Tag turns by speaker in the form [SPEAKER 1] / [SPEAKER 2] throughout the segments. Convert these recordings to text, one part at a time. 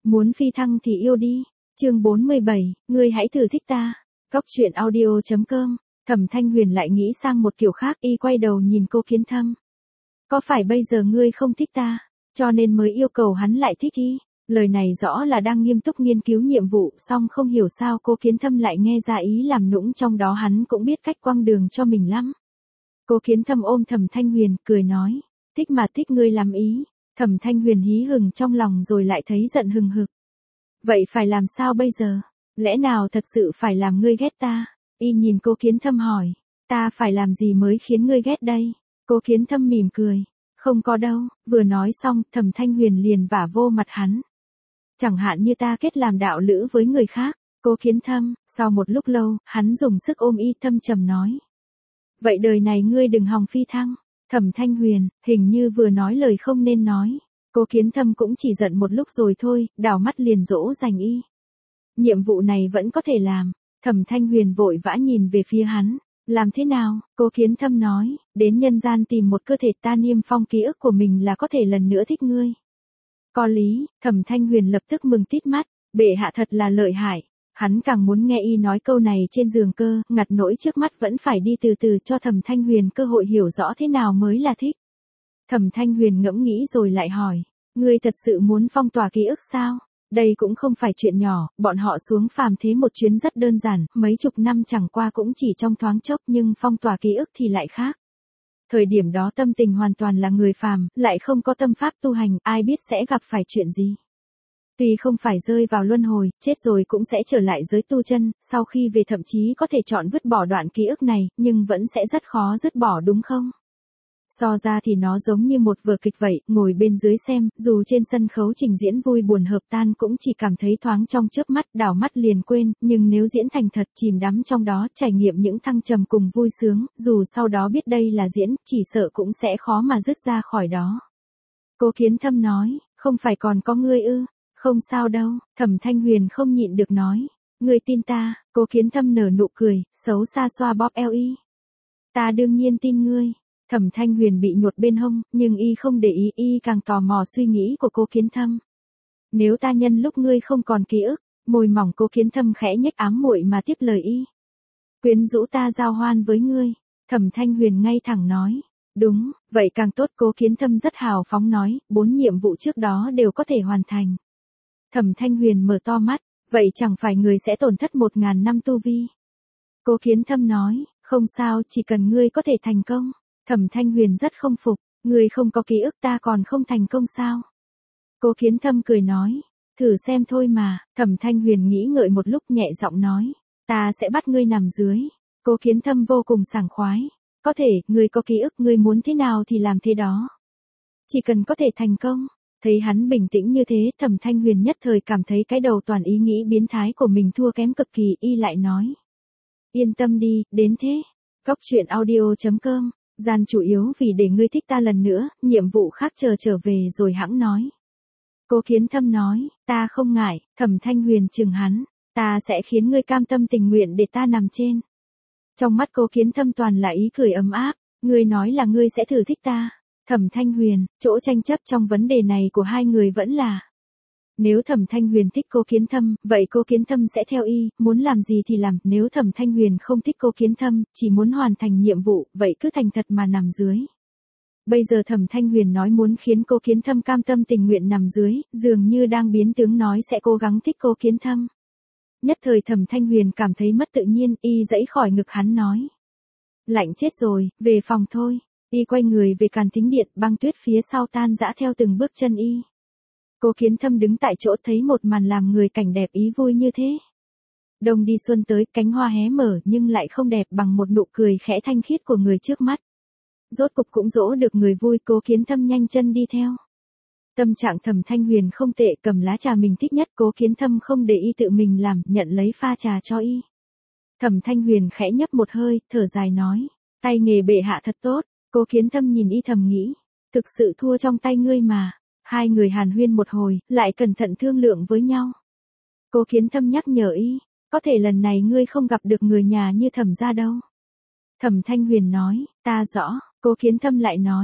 [SPEAKER 1] Muốn phi thăng thì yêu đi. Chương 47, ngươi hãy thử thích ta. Góc truyện audio.com. Thẩm Thanh Huyền lại nghĩ sang một kiểu khác, y quay đầu nhìn Cô Kiến Thâm. Có phải bây giờ ngươi không thích ta, cho nên mới yêu cầu hắn lại thích y? Lời này rõ là đang nghiêm túc nghiên cứu nhiệm vụ, song không hiểu sao Cô Kiến Thâm lại nghe ra ý làm nũng trong đó, hắn cũng biết cách quăng đường cho mình lắm. Cô Kiến Thâm ôm Thẩm Thanh Huyền, cười nói, thích mà thích ngươi làm ý. Thẩm Thanh Huyền hí hửng trong lòng rồi lại thấy giận hừng hực. Vậy phải làm sao bây giờ? Lẽ nào thật sự phải làm ngươi ghét ta? Y nhìn Cô Kiến Thâm hỏi, ta phải làm gì mới khiến ngươi ghét đây? Cô Kiến Thâm mỉm cười, không có đâu. Vừa nói xong, Thẩm Thanh Huyền liền vả vô mặt hắn. Chẳng hạn như ta kết làm đạo lữ với người khác. Cô Kiến Thâm, sau một lúc lâu, hắn dùng sức ôm y, thâm trầm nói. Vậy đời này ngươi đừng hòng phi thăng. Thẩm Thanh Huyền, hình như vừa nói lời không nên nói. Cô Kiến Thâm cũng chỉ giận một lúc rồi thôi, đảo mắt liền dỗ dành y. Nhiệm vụ này vẫn có thể làm. Thẩm Thanh Huyền vội vã nhìn về phía hắn. Làm thế nào? Cô Kiến Thâm nói, đến nhân gian tìm một cơ thể ta niêm phong ký ức của mình là có thể lần nữa thích ngươi. Có lý. Thẩm Thanh Huyền lập tức mừng tít mắt, bệ hạ thật là lợi hại. Hắn càng muốn nghe y nói câu này trên giường cơ, ngặt nỗi trước mắt vẫn phải đi từ từ cho Thẩm Thanh Huyền cơ hội hiểu rõ thế nào mới là thích. Thẩm Thanh Huyền ngẫm nghĩ rồi lại hỏi, ngươi thật sự muốn phong tỏa ký ức sao? Đây cũng không phải chuyện nhỏ, bọn họ xuống phàm thế một chuyến rất đơn giản, mấy chục năm chẳng qua cũng chỉ trong thoáng chốc, nhưng phong tỏa ký ức thì lại khác. Thời điểm đó tâm tình hoàn toàn là người phàm, lại không có tâm pháp tu hành, ai biết sẽ gặp phải chuyện gì. Tuy không phải rơi vào luân hồi, chết rồi cũng sẽ trở lại giới tu chân, sau khi về thậm chí có thể chọn vứt bỏ đoạn ký ức này, nhưng vẫn sẽ rất khó dứt bỏ đúng không? So ra thì nó giống như một vở kịch vậy, ngồi bên dưới xem, dù trên sân khấu trình diễn vui buồn hợp tan cũng chỉ cảm thấy thoáng trong chớp mắt, đảo mắt liền quên, nhưng nếu diễn thành thật, chìm đắm trong đó, trải nghiệm những thăng trầm cùng vui sướng, dù sau đó biết đây là diễn, chỉ sợ cũng sẽ khó mà dứt ra khỏi đó. Cô Kiến Thâm nói, không phải còn có ngươi ư? Không sao đâu. Thẩm Thanh Huyền không nhịn được nói, ngươi tin ta? Cô Kiến Thâm nở nụ cười, xấu xa xoa bóp eo y. Ta đương nhiên tin ngươi. Thẩm Thanh Huyền bị nhột bên hông, nhưng y không để ý, y càng tò mò suy nghĩ của Cô Kiến Thâm. Nếu ta nhân lúc ngươi không còn ký ức, môi mỏng Cô Kiến Thâm khẽ nhếch ám muội mà tiếp lời y. Quyến rũ ta giao hoan với ngươi. Thẩm Thanh Huyền ngay thẳng nói. Đúng, vậy càng tốt. Cô Kiến Thâm rất hào phóng nói, 4 nhiệm vụ trước đó đều có thể hoàn thành. Thẩm Thanh Huyền mở to mắt, vậy chẳng phải người sẽ tổn thất 1000 năm tu vi. Cô Kiến Thâm nói, không sao, chỉ cần ngươi có thể thành công. Thẩm Thanh Huyền rất không phục, ngươi không có ký ức ta còn không thành công sao? Cô Kiến Thâm cười nói, thử xem thôi mà. Thẩm Thanh Huyền nghĩ ngợi một lúc nhẹ giọng nói, ta sẽ bắt ngươi nằm dưới. Cô Kiến Thâm vô cùng sảng khoái, có thể, ngươi có ký ức, ngươi muốn thế nào thì làm thế đó. Chỉ cần có thể thành công. Thấy hắn bình tĩnh như thế, Thẩm Thanh Huyền nhất thời cảm thấy cái đầu toàn ý nghĩ biến thái của mình thua kém cực kỳ, y lại nói. Yên tâm đi, đến thế. Góc truyện audio.com. Gian chủ yếu vì để ngươi thích ta lần nữa, nhiệm vụ khác chờ trở về rồi hẵng nói. Cô Kiến Thâm nói, ta không ngại. Thẩm Thanh Huyền chừng hắn, ta sẽ khiến ngươi cam tâm tình nguyện để ta nằm trên. Trong mắt Cô Kiến Thâm toàn là ý cười ấm áp, ngươi nói là ngươi sẽ thử thích ta. Thẩm Thanh Huyền, chỗ tranh chấp trong vấn đề này của hai người vẫn là, nếu Thẩm Thanh Huyền thích Cô Kiến Thâm, vậy Cô Kiến Thâm sẽ theo y, muốn làm gì thì làm, nếu Thẩm Thanh Huyền không thích Cô Kiến Thâm, chỉ muốn hoàn thành nhiệm vụ, vậy cứ thành thật mà nằm dưới. Bây giờ Thẩm Thanh Huyền nói muốn khiến Cô Kiến Thâm cam tâm tình nguyện nằm dưới, dường như đang biến tướng nói sẽ cố gắng thích Cô Kiến Thâm. Nhất thời Thẩm Thanh Huyền cảm thấy mất tự nhiên, y giãy khỏi ngực hắn nói. Lạnh chết rồi, về phòng thôi. Y quay người về càn thính điện, băng tuyết phía sau tan rã theo từng bước chân y. Cô Kiến Thâm đứng tại chỗ thấy một màn làm người cảnh đẹp ý vui như thế. Đông đi xuân tới, cánh hoa hé mở nhưng lại không đẹp bằng một nụ cười khẽ thanh khiết của người trước mắt. Rốt cục cũng dỗ được người vui, Cô Kiến Thâm nhanh chân đi theo. Tâm trạng Thẩm Thanh Huyền không tệ, cầm lá trà mình thích nhất, Cô Kiến Thâm không để y tự mình làm, nhận lấy pha trà cho y. Thẩm Thanh Huyền khẽ nhấp một hơi, thở dài nói, tay nghề bệ hạ thật tốt. Cô Kiến Thâm nhìn y thầm nghĩ, thực sự thua trong tay ngươi mà. Hai người hàn huyên một hồi, lại cẩn thận thương lượng với nhau. Cô Kiến Thâm nhắc nhở y, có thể lần này ngươi không gặp được người nhà như Thẩm gia đâu. Thẩm Thanh Huyền nói, ta rõ. Cô Kiến Thâm lại nói,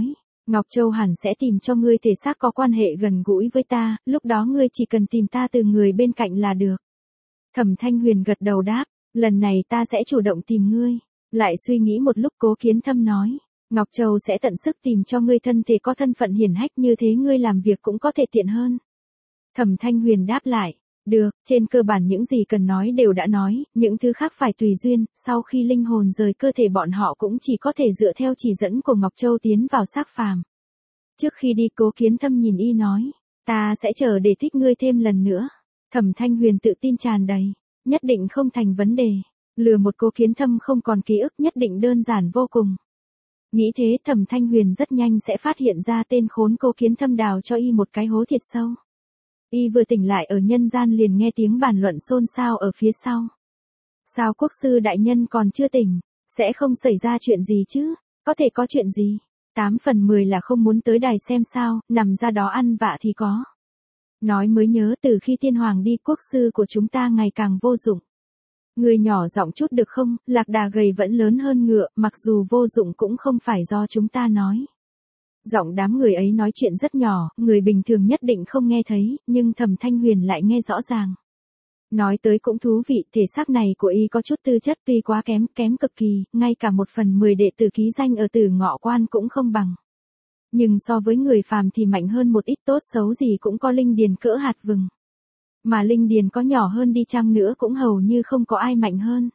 [SPEAKER 1] Ngọc Châu hẳn sẽ tìm cho ngươi thể xác có quan hệ gần gũi với ta, lúc đó ngươi chỉ cần tìm ta từ người bên cạnh là được. Thẩm Thanh Huyền gật đầu đáp, lần này ta sẽ chủ động tìm ngươi. Lại suy nghĩ một lúc Cố Kiến Thâm nói, Ngọc Châu sẽ tận sức tìm cho ngươi thân thể có thân phận hiển hách như thế ngươi làm việc cũng có thể tiện hơn. Thẩm Thanh Huyền đáp lại, được, trên cơ bản những gì cần nói đều đã nói, những thứ khác phải tùy duyên, sau khi linh hồn rời cơ thể bọn họ cũng chỉ có thể dựa theo chỉ dẫn của Ngọc Châu tiến vào xác phàm. Trước khi đi Cố Kiến Thâm nhìn y nói, ta sẽ chờ để thích ngươi thêm lần nữa. Thẩm Thanh Huyền tự tin tràn đầy, nhất định không thành vấn đề. Lừa một Cố Kiến Thâm không còn ký ức nhất định đơn giản vô cùng. Nghĩ thế Thẩm Thanh Huyền rất nhanh sẽ phát hiện ra tên khốn Cố Kiến Thâm đào cho y một cái hố thiệt sâu. Y vừa tỉnh lại ở nhân gian liền nghe tiếng bàn luận xôn xao ở phía sau. Sao quốc sư đại nhân còn chưa tỉnh, sẽ không xảy ra chuyện gì chứ, có thể có chuyện gì, 8 phần 10 là không muốn tới đài xem sao, nằm ra đó ăn vạ thì có. Nói mới nhớ từ khi tiên hoàng đi quốc sư của chúng ta ngày càng vô dụng. Người nhỏ giọng chút được không, lạc đà gầy vẫn lớn hơn ngựa, mặc dù vô dụng cũng không phải do chúng ta nói. Giọng đám người ấy nói chuyện rất nhỏ, người bình thường nhất định không nghe thấy, nhưng Thẩm Thanh Huyền lại nghe rõ ràng. Nói tới cũng thú vị, thể xác này của y có chút tư chất tuy quá kém cực kỳ, ngay cả 1/10 đệ tử ký danh ở Tử Ngọ Quan cũng không bằng. Nhưng so với người phàm thì mạnh hơn một ít, tốt xấu gì cũng có linh điền cỡ hạt vừng. Mà linh điền có nhỏ hơn đi chăng nữa cũng hầu như không có ai mạnh hơn.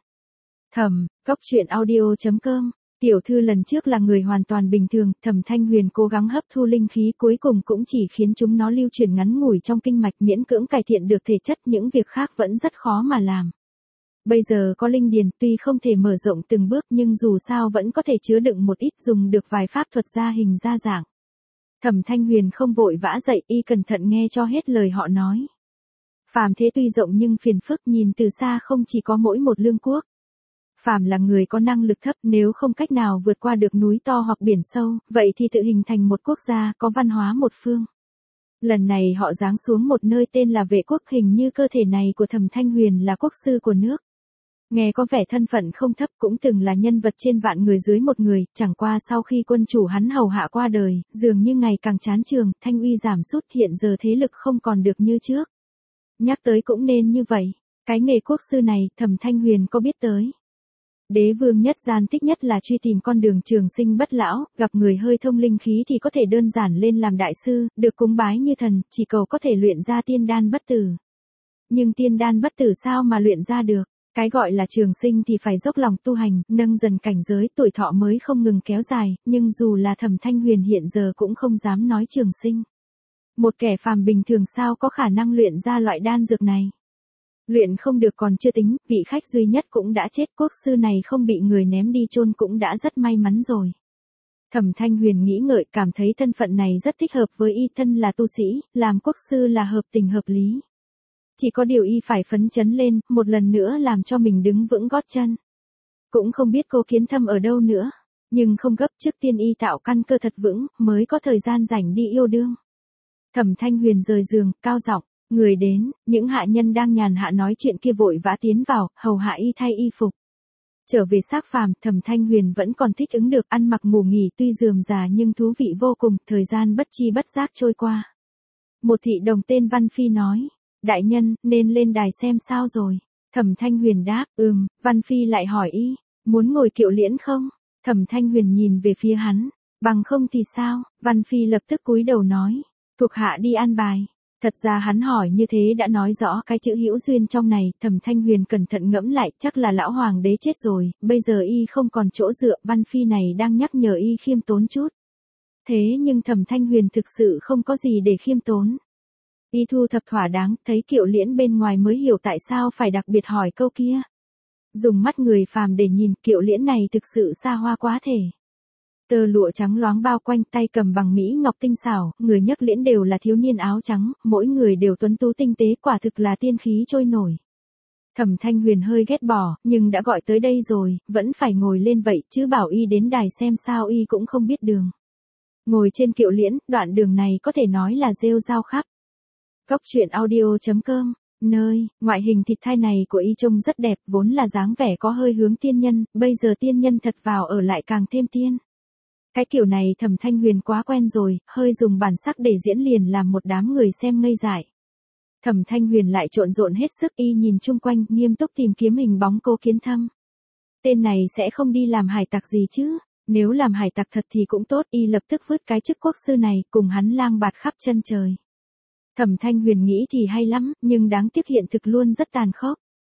[SPEAKER 1] Cóc truyện audio.com. Tiểu thư lần trước là người hoàn toàn bình thường, Thẩm Thanh Huyền cố gắng hấp thu linh khí cuối cùng cũng chỉ khiến chúng nó lưu chuyển ngắn ngủi trong kinh mạch, miễn cưỡng cải thiện được thể chất, những việc khác vẫn rất khó mà làm. Bây giờ có linh điền, tuy không thể mở rộng từng bước nhưng dù sao vẫn có thể chứa đựng một ít, dùng được vài pháp thuật ra hình ra dạng. Thẩm Thanh Huyền không vội vã dậy, y cẩn thận nghe cho hết lời họ nói. Phàm thế tuy rộng nhưng phiền phức, nhìn từ xa không chỉ có mỗi một lương quốc. Phàm là người có năng lực thấp, nếu không cách nào vượt qua được núi to hoặc biển sâu, vậy thì tự hình thành một quốc gia, có văn hóa một phương. Lần này họ giáng xuống một nơi tên là Vệ Quốc, hình như cơ thể này của Thẩm Thanh Huyền là quốc sư của nước. Nghe có vẻ thân phận không thấp, cũng từng là nhân vật trên vạn người dưới một người, chẳng qua sau khi quân chủ hắn hầu hạ qua đời, dường như ngày càng chán trường, thanh uy giảm sút, hiện giờ thế lực không còn được như trước. Nhắc tới cũng nên như vậy, cái nghề quốc sư này, Thẩm Thanh Huyền có biết tới. Đế vương nhất gian thích nhất là truy tìm con đường trường sinh bất lão, gặp người hơi thông linh khí thì có thể đơn giản lên làm đại sư, được cúng bái như thần, chỉ cầu có thể luyện ra tiên đan bất tử. Nhưng tiên đan bất tử sao mà luyện ra được? Cái gọi là trường sinh thì phải dốc lòng tu hành, nâng dần cảnh giới, tuổi thọ mới không ngừng kéo dài, nhưng dù là Thẩm Thanh Huyền hiện giờ cũng không dám nói trường sinh. Một kẻ phàm bình thường sao có khả năng luyện ra loại đan dược này? Luyện không được còn chưa tính, vị khách duy nhất cũng đã chết, quốc sư này không bị người ném đi chôn cũng đã rất may mắn rồi. Thẩm Thanh Huyền nghĩ ngợi, cảm thấy thân phận này rất thích hợp với y, thân là tu sĩ, làm quốc sư là hợp tình hợp lý. Chỉ có điều y phải phấn chấn lên, một lần nữa làm cho mình đứng vững gót chân. Cũng không biết Cố Kiến Thâm ở đâu nữa, nhưng không gấp, trước tiên y tạo căn cơ thật vững, mới có thời gian rảnh đi yêu đương. Thẩm Thanh Huyền rời giường, cao giọng, người đến, những hạ nhân đang nhàn hạ nói chuyện kia vội vã tiến vào, hầu hạ y thay y phục. Trở về xác phàm, Thẩm Thanh Huyền vẫn còn thích ứng được, ăn mặc ngủ nghỉ tuy rườm rà nhưng thú vị vô cùng, thời gian bất chi bất giác trôi qua. Một thị đồng tên Văn Phi nói, đại nhân, nên lên đài xem sao rồi. Thẩm Thanh Huyền đáp, Văn Phi lại hỏi y, muốn ngồi kiệu liễn không? Thẩm Thanh Huyền nhìn về phía hắn, bằng không thì sao? Văn Phi lập tức cúi đầu nói, thuộc hạ đi an bài. Thật ra hắn hỏi như thế đã nói rõ cái chữ hữu duyên trong này, Thẩm Thanh Huyền cẩn thận ngẫm lại, chắc là lão hoàng đế chết rồi, bây giờ y không còn chỗ dựa, Văn Phi này đang nhắc nhở y khiêm tốn chút. Thế nhưng Thẩm Thanh Huyền thực sự không có gì để khiêm tốn. Y thu thập thỏa đáng, thấy kiệu liễn bên ngoài mới hiểu tại sao phải đặc biệt hỏi câu kia. Dùng mắt người phàm để nhìn, kiệu liễn này thực sự xa hoa quá thể. Tơ lụa trắng loáng bao quanh, tay cầm bằng mỹ ngọc tinh xảo, người nhấc liễn đều là thiếu niên áo trắng, mỗi người đều tuấn tú tinh tế, quả thực là tiên khí trôi nổi. Thẩm Thanh Huyền hơi ghét bỏ, nhưng đã gọi tới đây rồi, vẫn phải ngồi lên vậy, chứ bảo y đến đài xem sao y cũng không biết đường. Ngồi trên kiệu liễn, đoạn đường này có thể nói là rêu rao khắp. Cóc truyện audio.com, nơi, ngoại hình thịt thai này của y trông rất đẹp, vốn là dáng vẻ có hơi hướng tiên nhân, bây giờ tiên nhân thật vào ở lại càng thêm tiên. Cái kiểu này Thẩm Thanh Huyền quá quen rồi, hơi dùng bản sắc để diễn liền làm một đám người xem ngây dại. Thẩm Thanh Huyền lại trộn rộn hết sức y nhìn chung quanh, nghiêm túc tìm kiếm hình bóng Cố Kiến Thâm. Tên này sẽ không đi làm hải tặc gì chứ? Nếu làm hải tặc thật thì cũng tốt, y lập tức vứt cái chức quốc sư này, cùng hắn lang bạt khắp chân trời. Thẩm Thanh Huyền nghĩ thì hay lắm, nhưng đáng tiếc hiện thực luôn rất tàn khốc.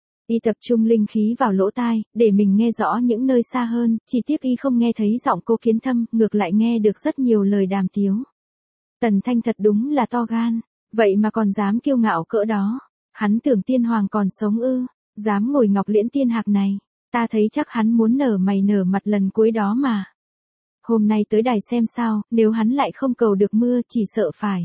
[SPEAKER 1] Y tập trung linh khí vào lỗ tai, để mình nghe rõ những nơi xa hơn, chỉ tiếc y không nghe thấy giọng Cố Kiến Thâm, ngược lại nghe được rất nhiều lời đàm tiếu. Tần Thanh thật đúng là to gan, vậy mà còn dám kiêu ngạo cỡ đó. Hắn tưởng tiên hoàng còn sống ư, dám ngồi ngọc liễn tiên hạc này, ta thấy chắc hắn muốn nở mày nở mặt lần cuối đó mà. Hôm nay tới đài xem sao, nếu hắn lại không cầu được mưa chỉ sợ phải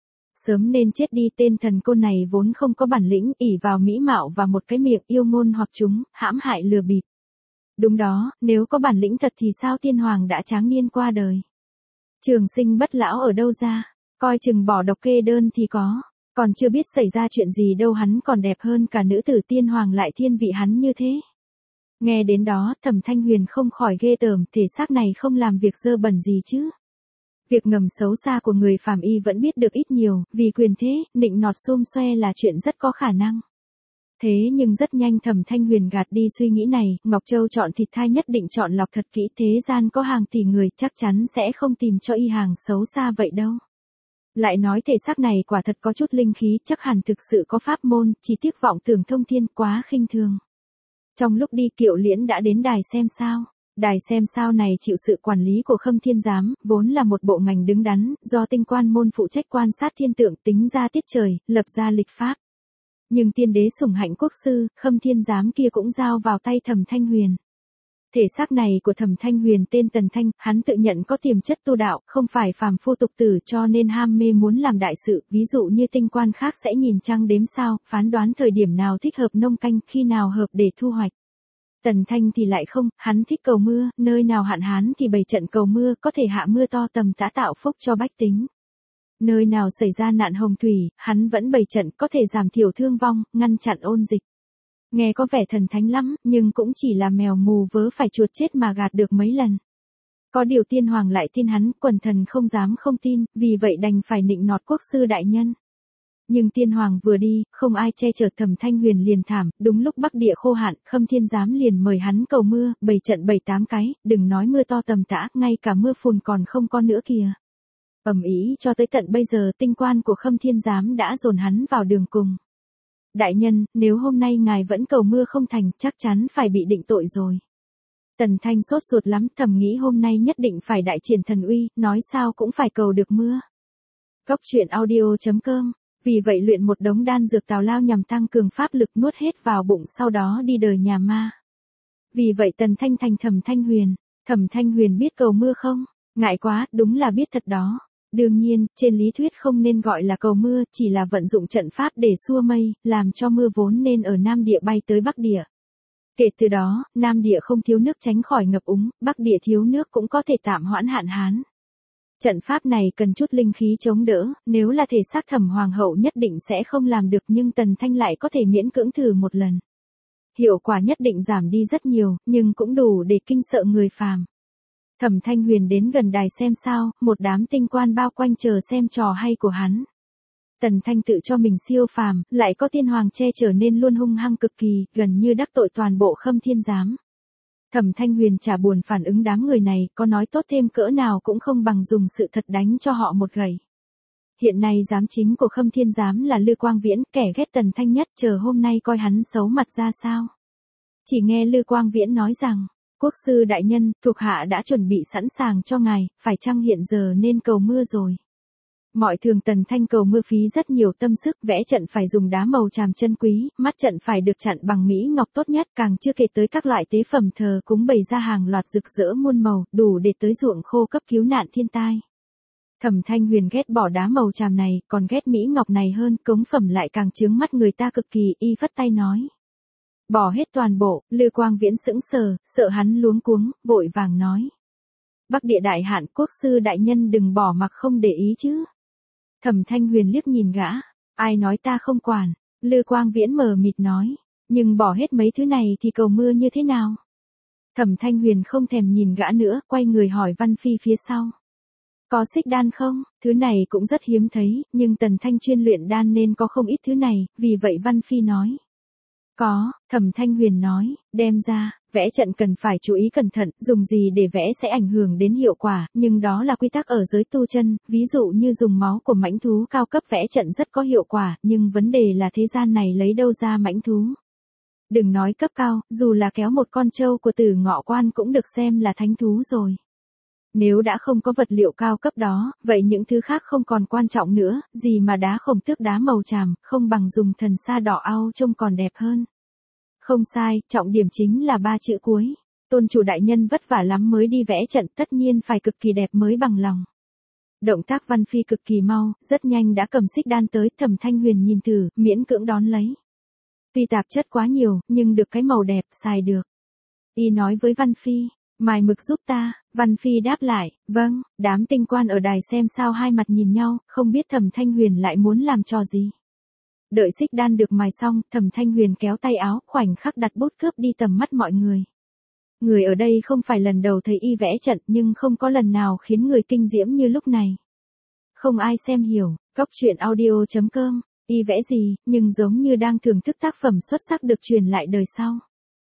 [SPEAKER 1] sớm nên chết đi. Tên thần côn này vốn không có bản lĩnh, ỷ vào mỹ mạo và một cái miệng yêu ngôn hoặc chúng, hãm hại lừa bịp. Đúng đó, nếu có bản lĩnh thật thì sao tiên hoàng đã tráng niên qua đời. Trường sinh bất lão ở đâu ra, coi chừng bỏ độc kê đơn thì có, còn chưa biết xảy ra chuyện gì đâu, hắn còn đẹp hơn cả nữ tử tiên hoàng lại thiên vị hắn như thế. Nghe đến đó, Thẩm Thanh Huyền không khỏi ghê tởm, thể xác này không làm việc dơ bẩn gì chứ. Việc ngầm xấu xa của người phàm y vẫn biết được ít nhiều, vì quyền thế, nịnh nọt xôm xoe là chuyện rất có khả năng. Thế nhưng rất nhanh Thẩm Thanh Huyền gạt đi suy nghĩ này, Ngọc Châu chọn thịt thai nhất định chọn lọc thật kỹ, thế gian có hàng tỷ người chắc chắn sẽ không tìm cho y hàng xấu xa vậy đâu. Lại nói thể xác này quả thật có chút linh khí, chắc hẳn thực sự có pháp môn, chỉ tiếc vọng tưởng thông thiên quá khinh thường. Trong lúc đi Kiệu Liễn đã đến đài xem sao. Đài xem sao này chịu sự quản lý của Khâm Thiên Giám, vốn là một bộ ngành đứng đắn, do tinh quan môn phụ trách quan sát thiên tượng, tính ra tiết trời, lập ra lịch pháp. Nhưng tiên đế sủng hạnh quốc sư, Khâm Thiên Giám kia cũng giao vào tay Thẩm Thanh Huyền. Thể xác này của Thẩm Thanh Huyền tên Tần Thanh, hắn tự nhận có tiềm chất tu đạo, không phải phàm phu tục tử, cho nên ham mê muốn làm đại sự, ví dụ như tinh quan khác sẽ nhìn trăng đếm sao, phán đoán thời điểm nào thích hợp nông canh, khi nào hợp để thu hoạch. Tần Thanh thì lại không, hắn thích cầu mưa, nơi nào hạn hán thì bày trận cầu mưa, có thể hạ mưa to tầm tã tạo phúc cho bách tính. Nơi nào xảy ra nạn hồng thủy, hắn vẫn bày trận có thể giảm thiểu thương vong, ngăn chặn ôn dịch. Nghe có vẻ thần thánh lắm, nhưng cũng chỉ là mèo mù vớ phải chuột chết mà gạt được mấy lần. Có điều tiên hoàng lại tin hắn, quần thần không dám không tin, vì vậy đành phải nịnh nọt quốc sư đại nhân. Nhưng tiên hoàng vừa đi, không ai che chở, Thẩm Thanh Huyền liền thảm, đúng lúc Bắc Địa khô hạn, Khâm Thiên Giám liền mời hắn cầu mưa, bày trận 7-8 cái, đừng nói mưa to tầm tã, ngay cả mưa phùn còn không có nữa kìa. Ầm ĩ cho tới tận bây giờ tinh quan của Khâm Thiên Giám đã dồn hắn vào đường cùng. Đại nhân, nếu hôm nay ngài vẫn cầu mưa không thành, chắc chắn phải bị định tội rồi. Tần Thanh sốt ruột lắm, thầm nghĩ hôm nay nhất định phải đại triển thần uy, nói sao cũng phải cầu được mưa. Góc truyện audio.com. Vì vậy luyện một đống đan dược tào lao nhằm tăng cường pháp lực, nuốt hết vào bụng, sau đó đi đời nhà ma. Vì vậy Tần Thanh thành Thẩm Thanh Huyền. Thẩm Thanh Huyền biết cầu mưa không? Ngại quá, đúng là biết thật đó. Đương nhiên, trên lý thuyết không nên gọi là cầu mưa, chỉ là vận dụng trận pháp để xua mây, làm cho mưa vốn nên ở Nam Địa bay tới Bắc Địa. Kể từ đó, Nam Địa không thiếu nước tránh khỏi ngập úng, Bắc Địa thiếu nước cũng có thể tạm hoãn hạn hán. Trận pháp này cần chút linh khí chống đỡ, nếu là thể xác Thẩm Hoàng hậu nhất định sẽ không làm được, nhưng Tần Thanh lại có thể miễn cưỡng thử một lần. Hiệu quả nhất định giảm đi rất nhiều, nhưng cũng đủ để kinh sợ người phàm. Thẩm Thanh Huyền đến gần đài xem sao, một đám tinh quan bao quanh chờ xem trò hay của hắn. Tần Thanh tự cho mình siêu phàm, lại có tiên hoàng che chở nên luôn hung hăng cực kỳ, gần như đắc tội toàn bộ Khâm Thiên Giám. Thẩm Thanh Huyền chả buồn phản ứng đám người này, có nói tốt thêm cỡ nào cũng không bằng dùng sự thật đánh cho họ một gậy. Hiện nay giám chính của Khâm Thiên Giám là Lư Quang Viễn, kẻ ghét Tần Thanh nhất, chờ hôm nay coi hắn xấu mặt ra sao. Chỉ nghe Lư Quang Viễn nói rằng, quốc sư đại nhân, thuộc hạ đã chuẩn bị sẵn sàng cho ngài, phải chăng hiện giờ nên cầu mưa rồi. Mọi thường Tần Thanh cầu mưa phí rất nhiều tâm sức, vẽ trận phải dùng đá màu tràm chân quý, mắt trận phải được chặn bằng mỹ ngọc tốt nhất, càng chưa kể tới các loại tế phẩm thờ cúng bày ra hàng loạt rực rỡ muôn màu, đủ để tới ruộng khô cấp cứu nạn thiên tai. Thẩm Thanh Huyền ghét bỏ đá màu tràm này, còn ghét mỹ ngọc này hơn, cống phẩm lại càng chướng mắt người ta cực kỳ, y phất tay nói. Bỏ hết toàn bộ. Lư Quang Viễn sững sờ, sợ hắn luống cuống, vội vàng nói. Bắc Địa đại hạn, quốc sư đại nhân đừng bỏ mặc không để ý chứ. Thẩm Thanh Huyền liếc nhìn gã, ai nói ta không quản. Lư Quang Viễn mờ mịt nói, nhưng bỏ hết mấy thứ này thì cầu mưa như thế nào? Thẩm Thanh Huyền không thèm nhìn gã nữa, quay người hỏi Văn Phi phía sau. Có xích đan không? Thứ này cũng rất hiếm thấy, nhưng Tần Thanh chuyên luyện đan nên có không ít thứ này, vì vậy Văn Phi nói. Có, Thẩm Thanh Huyền nói, đem ra, vẽ trận cần phải chú ý cẩn thận, dùng gì để vẽ sẽ ảnh hưởng đến hiệu quả, nhưng đó là quy tắc ở giới tu chân, ví dụ như dùng máu của mãnh thú cao cấp vẽ trận rất có hiệu quả, nhưng vấn đề là thế gian này lấy đâu ra mãnh thú. Đừng nói cấp cao, dù là kéo một con trâu của Tử Ngọ Quan cũng được xem là thánh thú rồi. Nếu đã không có vật liệu cao cấp đó, vậy những thứ khác không còn quan trọng nữa, gì mà đá khổng tước đá màu tràm, không bằng dùng thần sa đỏ au trông còn đẹp hơn. Không sai, trọng điểm chính là 3 chữ cuối. Tôn chủ đại nhân vất vả lắm mới đi vẽ trận, tất nhiên phải cực kỳ đẹp mới bằng lòng. Động tác Văn Phi cực kỳ mau, rất nhanh đã cầm xích đan tới, Thẩm Thanh Huyền nhìn thử, miễn cưỡng đón lấy. Tuy tạp chất quá nhiều, nhưng được cái màu đẹp, xài được. Y nói với Văn Phi, mài mực giúp ta, Văn Phi đáp lại, vâng, đám tinh quan ở đài xem sao hai mặt nhìn nhau, không biết Thẩm Thanh Huyền lại muốn làm trò gì. Đợi xích đan được mài xong, Thẩm Thanh Huyền kéo tay áo, khoảnh khắc đặt bút cướp đi tầm mắt mọi người. Người ở đây không phải lần đầu thấy y vẽ trận nhưng không có lần nào khiến người kinh diễm như lúc này. Không ai xem hiểu, Cóc Truyện Audio.com, y vẽ gì, nhưng giống như đang thưởng thức tác phẩm xuất sắc được truyền lại đời sau.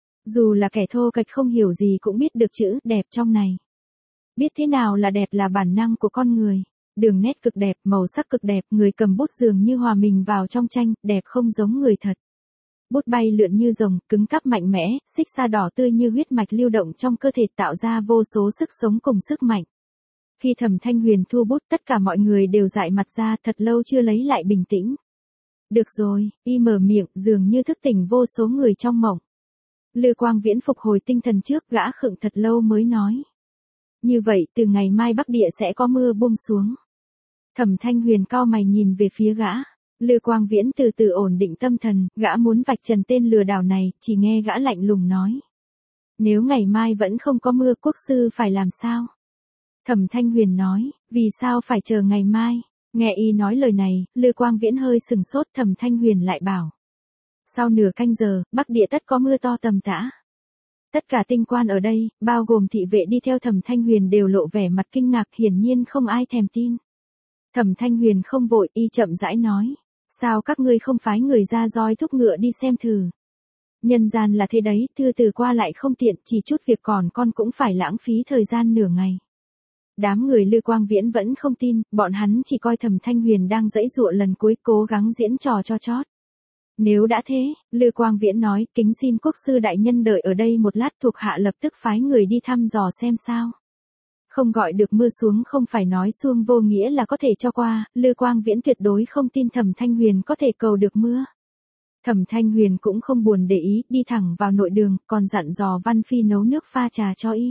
[SPEAKER 1] Dù là kẻ thô kệch không hiểu gì cũng biết được chữ đẹp trong này. Biết thế nào là đẹp là bản năng của con người. Đường nét cực đẹp, màu sắc cực đẹp, người cầm bút dường như hòa mình vào trong tranh, đẹp không giống người thật. Bút bay lượn như rồng, cứng cáp mạnh mẽ, xích sa đỏ tươi như huyết mạch lưu động trong cơ thể tạo ra vô số sức sống cùng sức mạnh. Khi Thẩm Thanh Huyền thu bút tất cả mọi người đều dại mặt ra thật lâu chưa lấy lại bình tĩnh. Được rồi, y mở miệng dường như thức tỉnh vô số người trong mộng. Lư Quang Viễn phục hồi tinh thần trước gã khựng thật lâu mới nói. Như vậy từ ngày mai Bắc Địa sẽ có mưa buông xuống. Thẩm Thanh Huyền cau mày nhìn về phía gã. Lư Quang Viễn từ từ ổn định tâm thần, gã muốn vạch trần tên lừa đảo này, chỉ nghe gã lạnh lùng nói. Nếu ngày mai vẫn không có mưa quốc sư phải làm sao? Thẩm Thanh Huyền nói, vì sao phải chờ ngày mai? Nghe y nói lời này, Lư Quang Viễn hơi sừng sốt, Thẩm Thanh Huyền lại bảo. Sau nửa canh giờ, Bắc Địa tất có mưa to tầm tã. Tất cả tinh quan ở đây, bao gồm thị vệ đi theo Thẩm Thanh Huyền đều lộ vẻ mặt kinh ngạc, hiển nhiên không ai thèm tin. Thẩm Thanh Huyền không vội, y chậm rãi nói. Sao các ngươi không phái người ra roi thúc ngựa đi xem thử? Nhân gian là thế đấy, từ từ qua lại không tiện, chỉ chút việc còn con cũng phải lãng phí thời gian nửa ngày. Đám người Lư Quang Viễn vẫn không tin, bọn hắn chỉ coi Thẩm Thanh Huyền đang giãy giụa lần cuối cố gắng diễn trò cho chót. Nếu đã thế, Lư Quang Viễn nói, kính xin quốc sư đại nhân đợi ở đây một lát, thuộc hạ lập tức phái người đi thăm dò xem sao. Không gọi được mưa xuống không phải nói suông vô nghĩa là có thể cho qua, Lư Quang Viễn tuyệt đối không tin Thẩm Thanh Huyền có thể cầu được mưa. Thẩm Thanh Huyền cũng không buồn để ý, đi thẳng vào nội đường, còn dặn dò Văn Phi nấu nước pha trà cho y.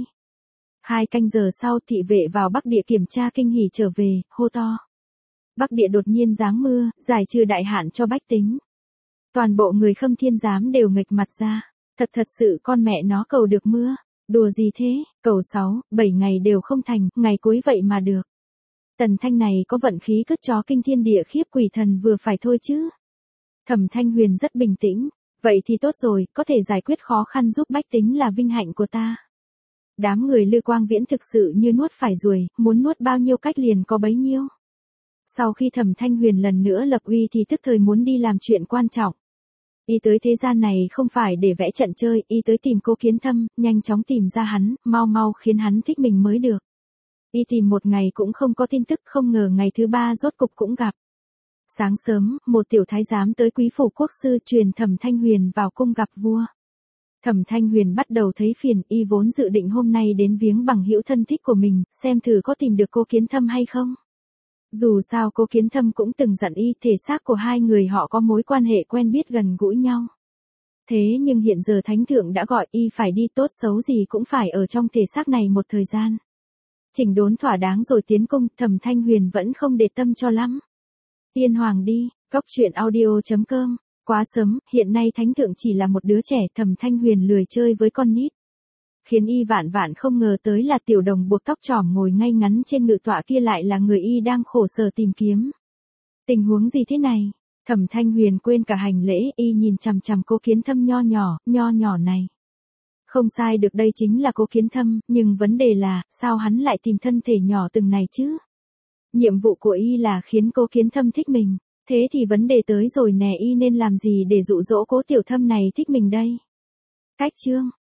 [SPEAKER 1] 2 canh giờ sau thị vệ vào Bắc Địa kiểm tra kinh hỉ trở về, hô to. Bắc Địa đột nhiên giáng mưa, giải trừ đại hạn cho bách tính. Toàn bộ người Khâm Thiên giám đều nghệch mặt ra, thật sự con mẹ nó cầu được mưa. Đùa gì thế, cầu 6, 7 ngày đều không thành, ngày cuối vậy mà được. Tần Thanh này có vận khí cứt chó kinh thiên địa khiếp quỷ thần vừa phải thôi chứ. Thẩm Thanh Huyền rất bình tĩnh, vậy thì tốt rồi, có thể giải quyết khó khăn giúp bách tính là vinh hạnh của ta. Đám người Lư Quang Viễn thực sự như nuốt phải ruồi, muốn nuốt bao nhiêu cách liền có bấy nhiêu. Sau khi Thẩm Thanh Huyền lần nữa lập uy thì tức thời muốn đi làm chuyện quan trọng. Y tới thế gian này không phải để vẽ trận chơi, y tới tìm Cố Kiến Thâm, nhanh chóng tìm ra hắn, mau khiến hắn thích mình mới được. Y tìm một ngày cũng không có tin tức, không ngờ ngày thứ 3 rốt cục cũng gặp. Sáng sớm, một tiểu thái giám tới quý phủ quốc sư truyền Thẩm Thanh Huyền vào cung gặp vua. Thẩm Thanh Huyền bắt đầu thấy phiền, y vốn dự định hôm nay đến viếng bằng hữu thân thích của mình, xem thử có tìm được Cố Kiến Thâm hay không. Dù sao Cố Kiến Thâm cũng từng dặn y thể xác của hai người họ có mối quan hệ quen biết gần gũi nhau. Thế nhưng hiện giờ thánh thượng đã gọi y phải đi, tốt xấu gì cũng phải ở trong thể xác này một thời gian. Chỉnh đốn thỏa đáng rồi tiến cung, Thẩm Thanh Huyền vẫn không để tâm cho lắm. Tiên hoàng đi, Cóc Truyện Audio.com, quá sớm, hiện nay thánh thượng chỉ là một đứa trẻ, Thẩm Thanh Huyền lười chơi với con nít. Khiến y vạn không ngờ tới là tiểu đồng buộc tóc trỏm ngồi ngay ngắn trên ngự tọa kia lại là người y đang khổ sở tìm kiếm. Tình huống gì thế này? Thẩm Thanh Huyền quên cả hành lễ, y nhìn chằm chằm Cố Kiến Thâm nho nhỏ này. Không sai được đây chính là Cố Kiến Thâm, nhưng vấn đề là, sao hắn lại tìm thân thể nhỏ từng này chứ? Nhiệm vụ của y là khiến Cố Kiến Thâm thích mình. Thế thì vấn đề tới rồi nè, y nên làm gì để dụ dỗ Cố Tiểu Thâm này thích mình đây? Cách chương